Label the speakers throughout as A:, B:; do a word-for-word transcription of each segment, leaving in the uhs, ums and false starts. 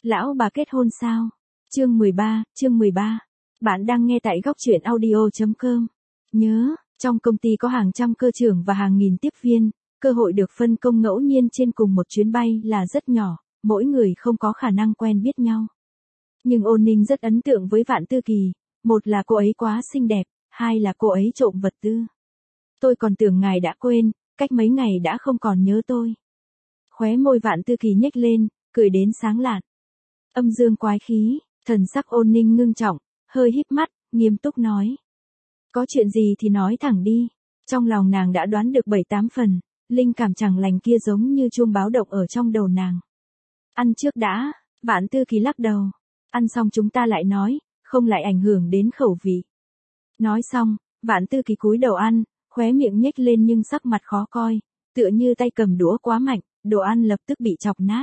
A: Lão bà kết hôn sao? Chương mười ba, chương mười ba. Bạn đang nghe tại góc truyện audio chấm com. Nhớ, trong công ty có hàng trăm cơ trưởng và hàng nghìn tiếp viên, cơ hội được phân công ngẫu nhiên trên cùng một chuyến bay là rất nhỏ, mỗi người không có khả năng quen biết nhau. Nhưng Ôn Ninh rất ấn tượng với Vạn Tư Kỳ, một là cô ấy quá xinh đẹp, hai là cô ấy trộm vật tư. Tôi còn tưởng ngài đã quên, cách mấy ngày đã không còn nhớ tôi. Khóe môi Vạn Tư Kỳ nhếch lên, cười đến sáng lạn. Âm dương quái khí, thần sắc Ôn Ninh ngưng trọng, hơi híp mắt, nghiêm túc nói. Có chuyện gì thì nói thẳng đi. Trong lòng nàng đã đoán được bảy tám phần, linh cảm chẳng lành kia giống như chuông báo động ở trong đầu nàng. Ăn trước đã, Vạn Tư Kỳ lắc đầu. Ăn xong chúng ta lại nói, không lại ảnh hưởng đến khẩu vị. Nói xong, Vạn Tư Kỳ cúi đầu ăn, khóe miệng nhếch lên nhưng sắc mặt khó coi, tựa như tay cầm đũa quá mạnh, đồ ăn lập tức bị chọc nát.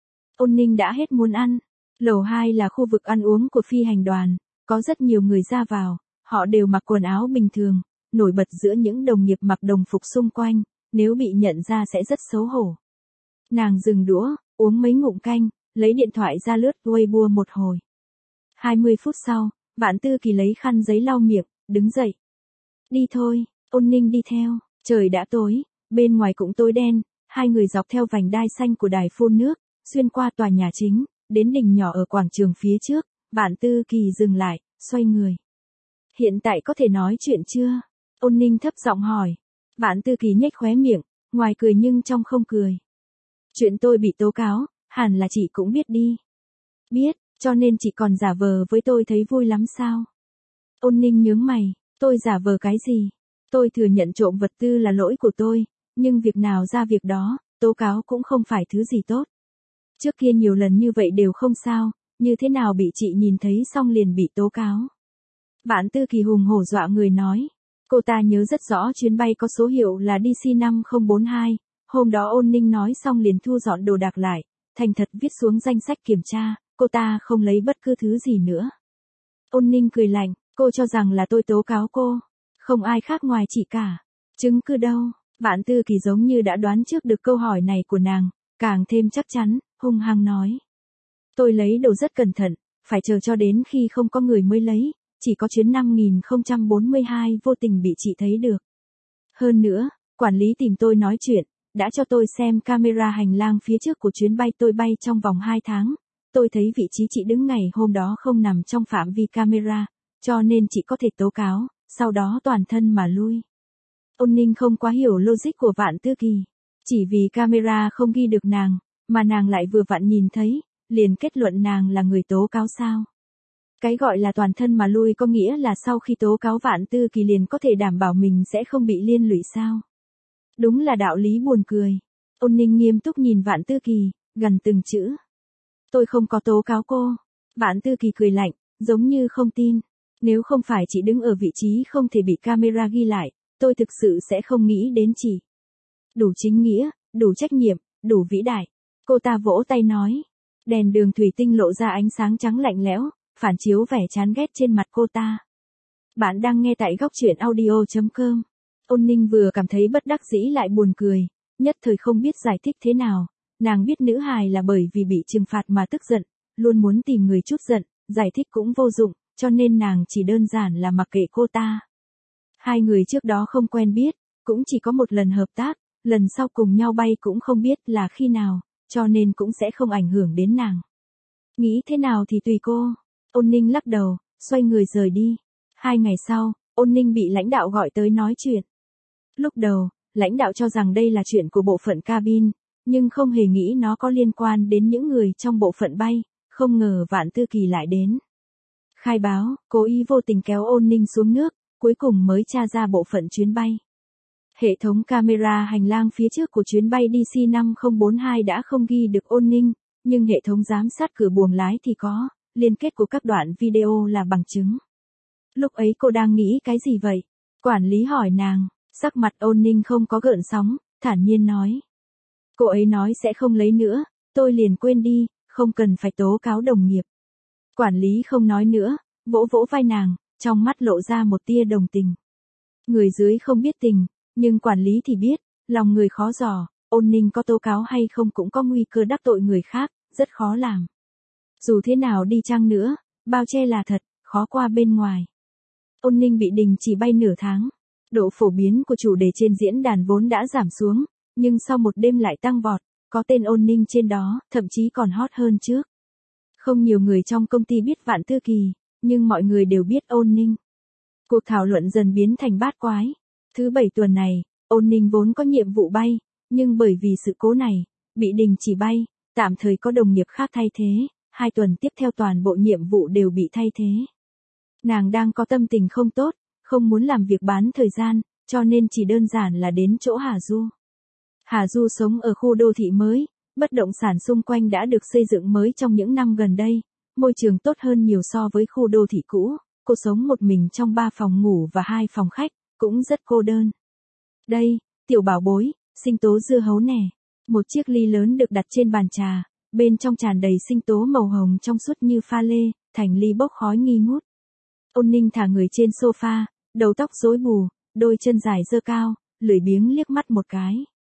A: Ôn Ninh đã hết muốn ăn. Lầu hai là khu vực ăn uống của phi hành đoàn, có rất nhiều người ra vào, họ đều mặc quần áo bình thường, nổi bật giữa những đồng nghiệp mặc đồng phục xung quanh, nếu bị nhận ra sẽ rất xấu hổ. Nàng dừng đũa, uống mấy ngụm canh, lấy điện thoại ra lướt Weibo một hồi. hai mươi phút sau, Vạn Tư Kỳ lấy khăn giấy lau miệng, đứng dậy. Đi thôi, Ôn Ninh đi theo, trời đã tối, bên ngoài cũng tối đen, hai người dọc theo vành đai xanh của đài phun nước, xuyên qua tòa nhà chính, đến đỉnh nhỏ ở quảng trường phía trước, Vạn Tư Kỳ dừng lại, xoay người. Hiện tại có thể nói chuyện chưa? Ôn Ninh thấp giọng hỏi. Vạn Tư Kỳ nhếch khóe miệng, ngoài cười nhưng trong không cười. Chuyện tôi bị tố cáo, hẳn là chị cũng biết đi. Biết, cho nên chị còn giả vờ với tôi thấy vui lắm sao? Ôn Ninh nhướng mày, tôi giả vờ cái gì? Tôi thừa nhận trộm vật tư là lỗi của tôi, nhưng việc nào ra việc đó, tố cáo cũng không phải thứ gì tốt. Trước kia nhiều lần như vậy đều không sao, như thế nào bị chị nhìn thấy xong liền bị tố cáo. Vạn Tư Kỳ hùng hổ dọa người nói. Cô ta nhớ rất rõ chuyến bay có số hiệu là D C năm không bốn hai, hôm đó Ôn Ninh nói xong liền thu dọn đồ đạc lại, thành thật viết xuống danh sách kiểm tra, cô ta không lấy bất cứ thứ gì nữa. Ôn Ninh cười lạnh, cô cho rằng là tôi tố cáo cô, không ai khác ngoài chị cả. Chứng cứ đâu? Vạn Tư Kỳ giống như đã đoán trước được câu hỏi này của nàng, càng thêm chắc chắn, hung hăng nói. Tôi lấy đồ rất cẩn thận, phải chờ cho đến khi không có người mới lấy, chỉ có chuyến năm không bốn hai vô tình bị chị thấy được. Hơn nữa, quản lý tìm tôi nói chuyện, đã cho tôi xem camera hành lang phía trước của chuyến bay tôi bay trong vòng hai tháng. Tôi thấy vị trí chị đứng ngày hôm đó không nằm trong phạm vi camera, cho nên chị có thể tố cáo, sau đó toàn thân mà lui. Ôn Ninh không quá hiểu logic của Vạn Tư Kỳ. Chỉ vì camera không ghi được nàng, mà nàng lại vừa vặn nhìn thấy, liền kết luận nàng là người tố cáo sao. Cái gọi là toàn thân mà lui có nghĩa là sau khi tố cáo Vạn Tư Kỳ liền có thể đảm bảo mình sẽ không bị liên lụy sao. Đúng là đạo lý buồn cười. Ôn Ninh nghiêm túc nhìn Vạn Tư Kỳ, gần từng chữ. Tôi không có tố cáo cô. Vạn Tư Kỳ cười lạnh, giống như không tin. Nếu không phải chị đứng ở vị trí không thể bị camera ghi lại, tôi thực sự sẽ không nghĩ đến chị. Đủ chính nghĩa, đủ trách nhiệm, đủ vĩ đại. Cô ta vỗ tay nói. Đèn đường thủy tinh lộ ra ánh sáng trắng lạnh lẽo, phản chiếu vẻ chán ghét trên mặt cô ta. Bạn đang nghe tại góc truyện audio chấm com. Ôn Ninh vừa cảm thấy bất đắc dĩ lại buồn cười, nhất thời không biết giải thích thế nào. Nàng biết nữ hài là bởi vì bị trừng phạt mà tức giận, luôn muốn tìm người chút giận, giải thích cũng vô dụng, cho nên nàng chỉ đơn giản là mặc kệ cô ta. Hai người trước đó không quen biết, cũng chỉ có một lần hợp tác, lần sau cùng nhau bay cũng không biết là khi nào, cho nên cũng sẽ không ảnh hưởng đến nàng. Nghĩ thế nào thì tùy cô. Ôn Ninh lắc đầu, xoay người rời đi. Hai ngày sau, Ôn Ninh bị lãnh đạo gọi tới nói chuyện. Lúc đầu, lãnh đạo cho rằng đây là chuyện của bộ phận cabin, nhưng không hề nghĩ nó có liên quan đến những người trong bộ phận bay, không ngờ Vạn Tư Kỳ lại đến. Khai báo, cố ý vô tình kéo Ôn Ninh xuống nước, cuối cùng mới tra ra bộ phận chuyến bay. Hệ thống camera hành lang phía trước của chuyến bay D C năm không bốn hai đã không ghi được Ôn Ninh, nhưng hệ thống giám sát cửa buồng lái thì có, liên kết của các đoạn video là bằng chứng. Lúc ấy cô đang nghĩ cái gì vậy? Quản lý hỏi nàng, sắc mặt Ôn Ninh không có gợn sóng, thản nhiên nói. Cô ấy nói sẽ không lấy nữa, tôi liền quên đi, không cần phải tố cáo đồng nghiệp. Quản lý không nói nữa, vỗ vỗ vai nàng, trong mắt lộ ra một tia đồng tình. Người dưới không biết tình, nhưng quản lý thì biết, lòng người khó dò, Ôn Ninh có tố cáo hay không cũng có nguy cơ đắc tội người khác, rất khó làm. Dù thế nào đi chăng nữa, bao che là thật, khó qua bên ngoài. Ôn Ninh bị đình chỉ bay nửa tháng. Độ phổ biến của chủ đề trên diễn đàn vốn đã giảm xuống, nhưng sau một đêm lại tăng vọt, có tên Ôn Ninh trên đó, thậm chí còn hot hơn trước. Không nhiều người trong công ty biết Vạn Tư Kỳ, nhưng mọi người đều biết Ôn Ninh. Cuộc thảo luận dần biến thành bát quái. Thứ bảy tuần này, Ôn Ninh vốn có nhiệm vụ bay, nhưng bởi vì sự cố này, bị đình chỉ bay, tạm thời có đồng nghiệp khác thay thế, hai tuần tiếp theo toàn bộ nhiệm vụ đều bị thay thế. Nàng đang có tâm tình không tốt, không muốn làm việc bán thời gian, cho nên chỉ đơn giản là đến chỗ Hà Du. Hà Du sống ở khu đô thị mới, bất động sản xung quanh đã được xây dựng mới trong những năm gần đây, môi trường tốt hơn nhiều so với khu đô thị cũ, cô sống một mình trong ba phòng ngủ và hai phòng khách, cũng rất cô đơn. Đây, tiểu bảo bối, sinh tố dưa hấu nè. Một chiếc ly lớn được đặt trên bàn trà, bên trong tràn đầy sinh tố màu hồng trong suốt như pha lê, thành ly bốc khói nghi ngút. Ôn Ninh thả người trên sofa, đầu tóc rối bù, đôi chân dài giơ cao, lười biếng liếc mắt một cái.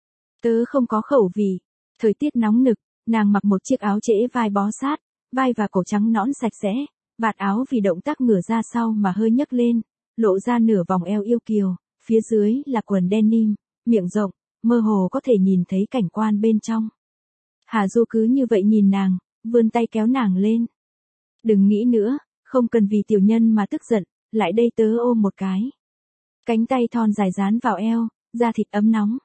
A: Tớ không có khẩu vị. Thời tiết nóng nực, nàng mặc một chiếc áo trễ vai bó sát, vai và cổ trắng nõn sạch sẽ, vạt áo vì động tác ngửa ra sau mà hơi nhấc lên, lộ ra nửa vòng eo yêu kiều, phía dưới là quần denim, miệng rộng, mơ hồ có thể nhìn thấy cảnh quan bên trong. Hà Du cứ như vậy nhìn nàng, vươn tay kéo nàng lên. Đừng nghĩ nữa, không cần vì tiểu nhân mà tức giận, lại đây tớ ôm một cái. Cánh tay thon dài dán vào eo, da thịt ấm nóng.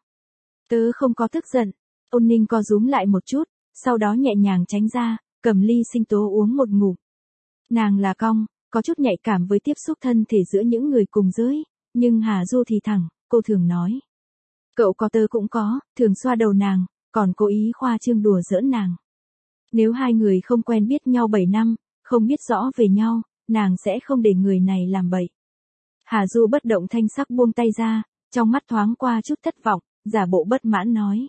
A: Tớ không có tức giận. Ôn Ninh co rúm lại một chút, sau đó nhẹ nhàng tránh ra, cầm ly sinh tố uống một ngụm. Nàng là cong, có chút nhạy cảm với tiếp xúc thân thể giữa những người cùng giới, nhưng Hà Du thì thẳng, cô thường nói. Cậu có tớ cũng có, thường xoa đầu nàng, còn cố ý khoa trương đùa giỡn nàng. Nếu hai người không quen biết nhau bảy năm, không biết rõ về nhau, nàng sẽ không để người này làm bậy. Hà Du bất động thanh sắc buông tay ra, trong mắt thoáng qua chút thất vọng, giả bộ bất mãn nói.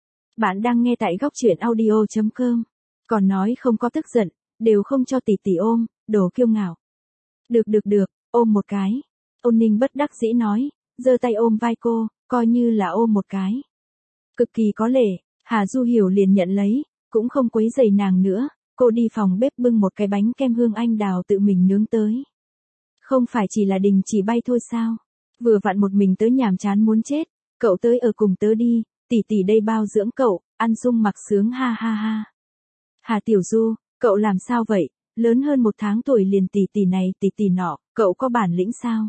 A: Bạn đang nghe tại góc truyện audio chấm com. Còn nói không có tức giận, đều không cho tỷ tỷ ôm, đồ kiêu ngạo. Được được được, ôm một cái. Ôn Ninh bất đắc dĩ nói, giơ tay ôm vai cô, coi như là ôm một cái. Cực kỳ có lệ, Hà Du hiểu liền nhận lấy, cũng không quấy rầy nàng nữa, cô đi phòng bếp bưng một cái bánh kem hương anh đào tự mình nướng tới. Không phải chỉ là đình chỉ bay thôi sao? Vừa vặn một mình tớ nhàm chán muốn chết, cậu tới ở cùng tớ đi, tỷ tỷ đây bao dưỡng cậu, ăn sung mặc sướng ha ha ha. Hà Tiểu Du, cậu làm sao vậy, lớn hơn một tháng tuổi liền tỷ tỷ này tỷ tỷ nọ, cậu có bản lĩnh sao?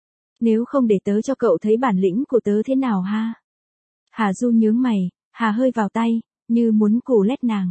A: Nếu không để tớ cho cậu thấy bản lĩnh của tớ thế nào ha? Hà Du nhướng mày, Hà hơi vào tay, như muốn cù lét nàng.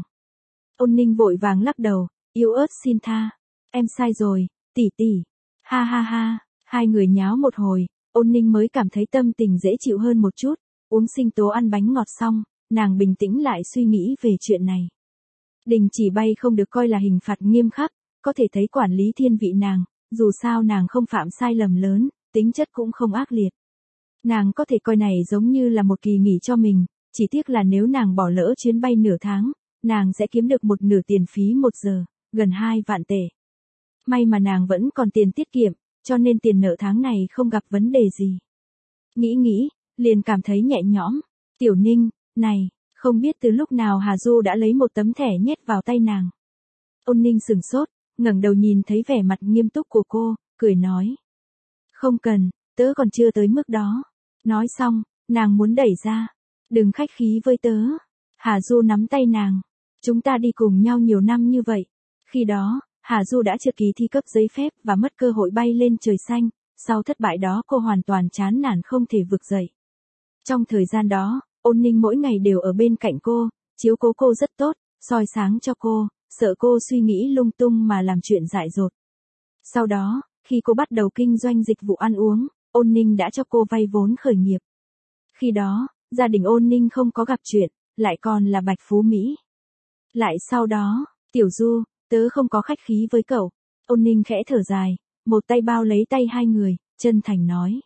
A: Ôn Ninh vội vàng lắc đầu, yếu ớt xin tha. Em sai rồi, tỷ tỷ. Ha ha ha, hai người nháo một hồi, Ôn Ninh mới cảm thấy tâm tình dễ chịu hơn một chút. Uống sinh tố ăn bánh ngọt xong, nàng bình tĩnh lại suy nghĩ về chuyện này. Đình chỉ bay không được coi là hình phạt nghiêm khắc, có thể thấy quản lý thiên vị nàng, dù sao nàng không phạm sai lầm lớn, tính chất cũng không ác liệt. Nàng có thể coi này giống như là một kỳ nghỉ cho mình, chỉ tiếc là nếu nàng bỏ lỡ chuyến bay nửa tháng, nàng sẽ kiếm được một nửa tiền phí một giờ, gần hai vạn tệ. May mà nàng vẫn còn tiền tiết kiệm, cho nên tiền nợ tháng này không gặp vấn đề gì. Nghĩ nghĩ, liền cảm thấy nhẹ nhõm. Tiểu Ninh, này, không biết từ lúc nào Hà Du đã lấy một tấm thẻ nhét vào tay nàng. Ôn Ninh sửng sốt, ngẩng đầu nhìn thấy vẻ mặt nghiêm túc của cô, cười nói. Không cần, tớ còn chưa tới mức đó. Nói xong, nàng muốn đẩy ra. Đừng khách khí với tớ. Hà Du nắm tay nàng. Chúng ta đi cùng nhau nhiều năm như vậy. Khi đó, Hà Du đã trượt kỳ thi cấp giấy phép và mất cơ hội bay lên trời xanh. Sau thất bại đó cô hoàn toàn chán nản không thể vực dậy. Trong thời gian đó, Ôn Ninh mỗi ngày đều ở bên cạnh cô, chiếu cố cô rất tốt, soi sáng cho cô, sợ cô suy nghĩ lung tung mà làm chuyện dại dột. Sau đó, khi cô bắt đầu kinh doanh dịch vụ ăn uống, Ôn Ninh đã cho cô vay vốn khởi nghiệp. Khi đó, gia đình Ôn Ninh không có gặp chuyện, lại còn là Bạch Phú Mỹ. Lại sau đó, Tiểu Du, tớ không có khách khí với cậu. Ôn Ninh khẽ thở dài, một tay bao lấy tay hai người, chân thành nói.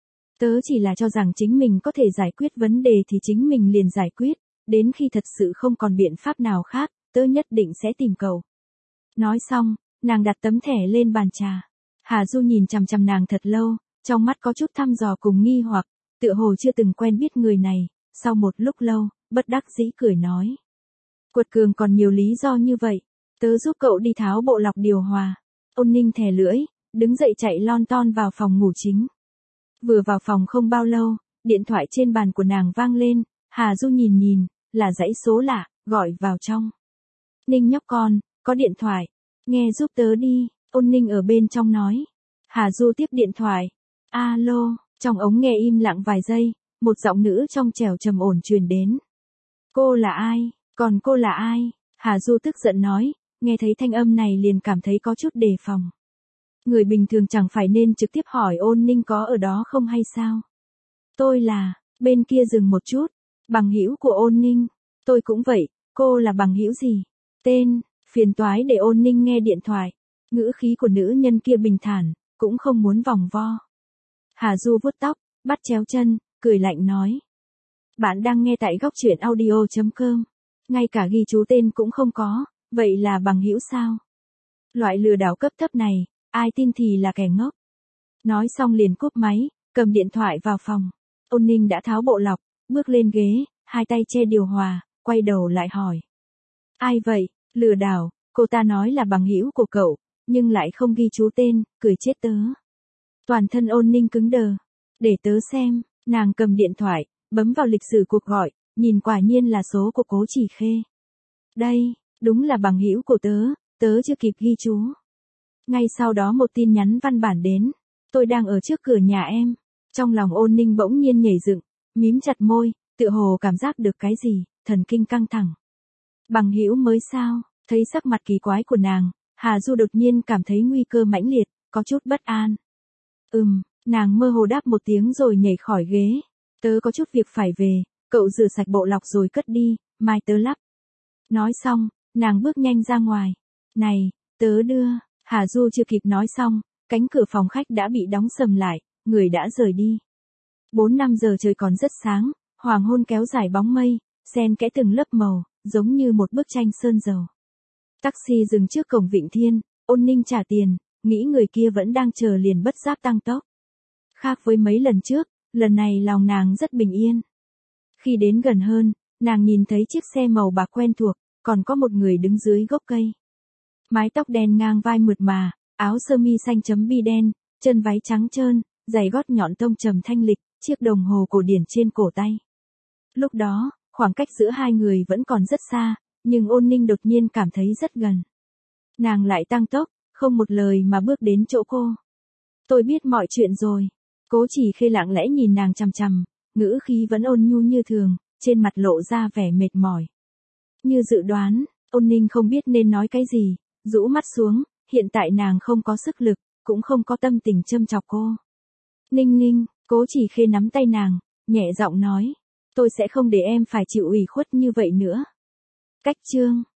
A: Tớ chỉ là cho rằng chính mình có thể giải quyết vấn đề thì chính mình liền giải quyết, đến khi thật sự không còn biện pháp nào khác, tớ nhất định sẽ tìm cậu. Nói xong, nàng đặt tấm thẻ lên bàn trà. Hà Du nhìn chằm chằm nàng thật lâu, trong mắt có chút thăm dò cùng nghi hoặc, tựa hồ chưa từng quen biết người này, sau một lúc lâu, bất đắc dĩ cười nói. Quật cường còn nhiều lý do như vậy, Tớ giúp cậu đi tháo bộ lọc điều hòa. Ôn Ninh thè lưỡi, đứng dậy chạy lon ton vào phòng ngủ chính. Vừa vào phòng không bao lâu, điện thoại trên bàn của nàng vang lên, Hà Du nhìn nhìn, là dãy số lạ, gọi vào trong. Ninh nhóc con, có điện thoại, nghe giúp tớ đi, Ôn Ninh ở bên trong nói. Hà Du tiếp điện thoại. Alo, trong ống nghe im lặng vài giây, một giọng nữ trong trẻo trầm ổn truyền đến. Cô là ai, còn cô là ai? Hà Du tức giận nói, nghe thấy thanh âm này liền cảm thấy có chút đề phòng. Người bình thường chẳng phải nên trực tiếp hỏi Ôn Ninh có ở đó không hay sao? Tôi là, bên kia dừng một chút, bằng hữu của Ôn Ninh. Tôi cũng vậy, cô là bằng hữu gì? Tên, phiền toái để Ôn Ninh nghe điện thoại. Ngữ khí của nữ nhân kia bình thản, cũng không muốn vòng vo. Hà Du vuốt tóc, bắt chéo chân, cười lạnh nói. Bạn đang nghe tại góc truyện audio chấm com. Ngay cả ghi chú tên cũng không có, vậy là bằng hữu sao? Loại lừa đảo cấp thấp này, ai tin thì là kẻ ngốc. Nói xong liền cúp máy, cầm điện thoại vào phòng. Ôn Ninh đã tháo bộ lọc, bước lên ghế, hai tay che điều hòa, quay đầu lại hỏi. Ai vậy, lừa đảo, cô ta nói là bằng hữu của cậu, nhưng lại không ghi chú tên, cười chết tớ. Toàn thân Ôn Ninh cứng đờ. Để tớ xem, nàng cầm điện thoại, bấm vào lịch sử cuộc gọi, nhìn quả nhiên là số của Cố Chỉ Khê. Đây, đúng là bằng hữu của tớ, tớ chưa kịp ghi chú. Ngay sau đó một tin nhắn văn bản đến. Tôi đang ở trước cửa nhà em. Trong lòng Ôn Ninh bỗng nhiên nhảy dựng, mím chặt môi, tựa hồ cảm giác được cái gì, thần kinh căng thẳng. Bằng hữu mới sao? Thấy sắc mặt kỳ quái của nàng, Hà Du đột nhiên cảm thấy nguy cơ mãnh liệt, có chút bất an. Ừm, nàng mơ hồ đáp một tiếng rồi nhảy khỏi ghế. Tớ có chút việc phải về, cậu rửa sạch bộ lọc rồi cất đi, mai tớ lắp. Nói xong, nàng bước nhanh ra ngoài. Này, tớ đưa. Hà Du chưa kịp nói xong, cánh cửa phòng khách đã bị đóng sầm lại, người đã rời đi. Bốn năm giờ trời còn rất sáng, hoàng hôn kéo dài bóng mây, xen kẽ từng lớp màu, giống như một bức tranh sơn dầu. Taxi dừng trước cổng Vịnh Thiên, Ôn Ninh trả tiền, nghĩ người kia vẫn đang chờ liền bất giác tăng tốc. Khác với mấy lần trước, lần này lòng nàng rất bình yên. Khi đến gần hơn, nàng nhìn thấy chiếc xe màu bạc quen thuộc, còn có một người đứng dưới gốc cây. Mái tóc đen ngang vai mượt mà, áo sơ mi xanh chấm bi đen, chân váy trắng trơn, giày gót nhọn tông trầm thanh lịch, chiếc đồng hồ cổ điển trên cổ tay. Lúc đó, khoảng cách giữa hai người vẫn còn rất xa, nhưng Ôn Ninh đột nhiên cảm thấy rất gần. Nàng lại tăng tốc, không một lời mà bước đến chỗ cô. Tôi biết mọi chuyện rồi. Cố Chỉ Khê lặng lẽ nhìn nàng chằm chằm, ngữ khí vẫn ôn nhu như thường, trên mặt lộ ra vẻ mệt mỏi. Như dự đoán, Ôn Ninh không biết nên nói cái gì, rũ mắt xuống, hiện tại nàng không có sức lực, cũng không có tâm tình châm chọc cô. Ninh Ninh, Cố Chỉ Khê nắm tay nàng, nhẹ giọng nói, tôi sẽ không để em phải chịu ủy khuất như vậy nữa. Cách chương